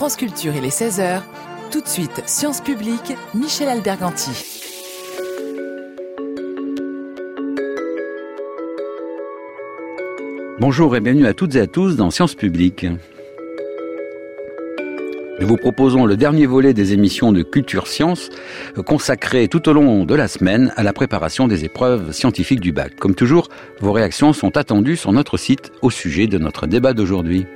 France Culture, il est 16h. Tout de suite, Sciences Publiques, Michel Alberganti. Bonjour et bienvenue à toutes et à tous dans Sciences Publiques. Nous vous proposons le dernier volet des émissions de Culture Sciences consacrées tout au long de la semaine à la préparation des épreuves scientifiques du bac. Comme toujours, vos réactions sont attendues sur notre site au sujet de notre débat d'aujourd'hui.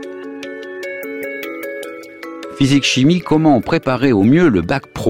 Physique-chimie, comment préparer au mieux le bac pro ?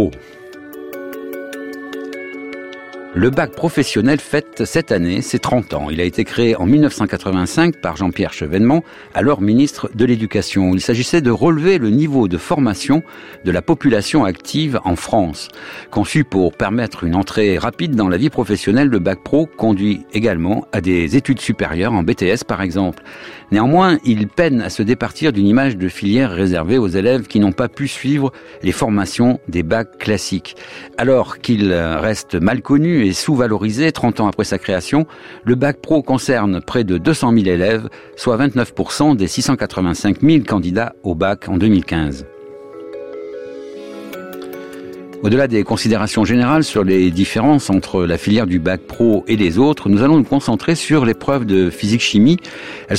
Le bac professionnel fête cette année ses 30 ans. Il a été créé en 1985 par Jean-Pierre Chevènement, alors ministre de l'Éducation. Il s'agissait de relever le niveau de formation de la population active en France. Conçu pour permettre une entrée rapide dans la vie professionnelle, le bac pro conduit également à des études supérieures en BTS par exemple. Néanmoins, il peine à se départir d'une image de filière réservée aux élèves qui n'ont pas pu suivre les formations des bacs classiques. Alors qu'il reste mal connu et sous-valorisé 30 ans après sa création, le bac pro concerne près de 200 000 élèves, soit 29% des 685 000 candidats au bac en 2015. Au-delà des considérations générales sur les différences entre la filière du bac pro et les autres, nous allons nous concentrer sur l'épreuve de physique-chimie. Elle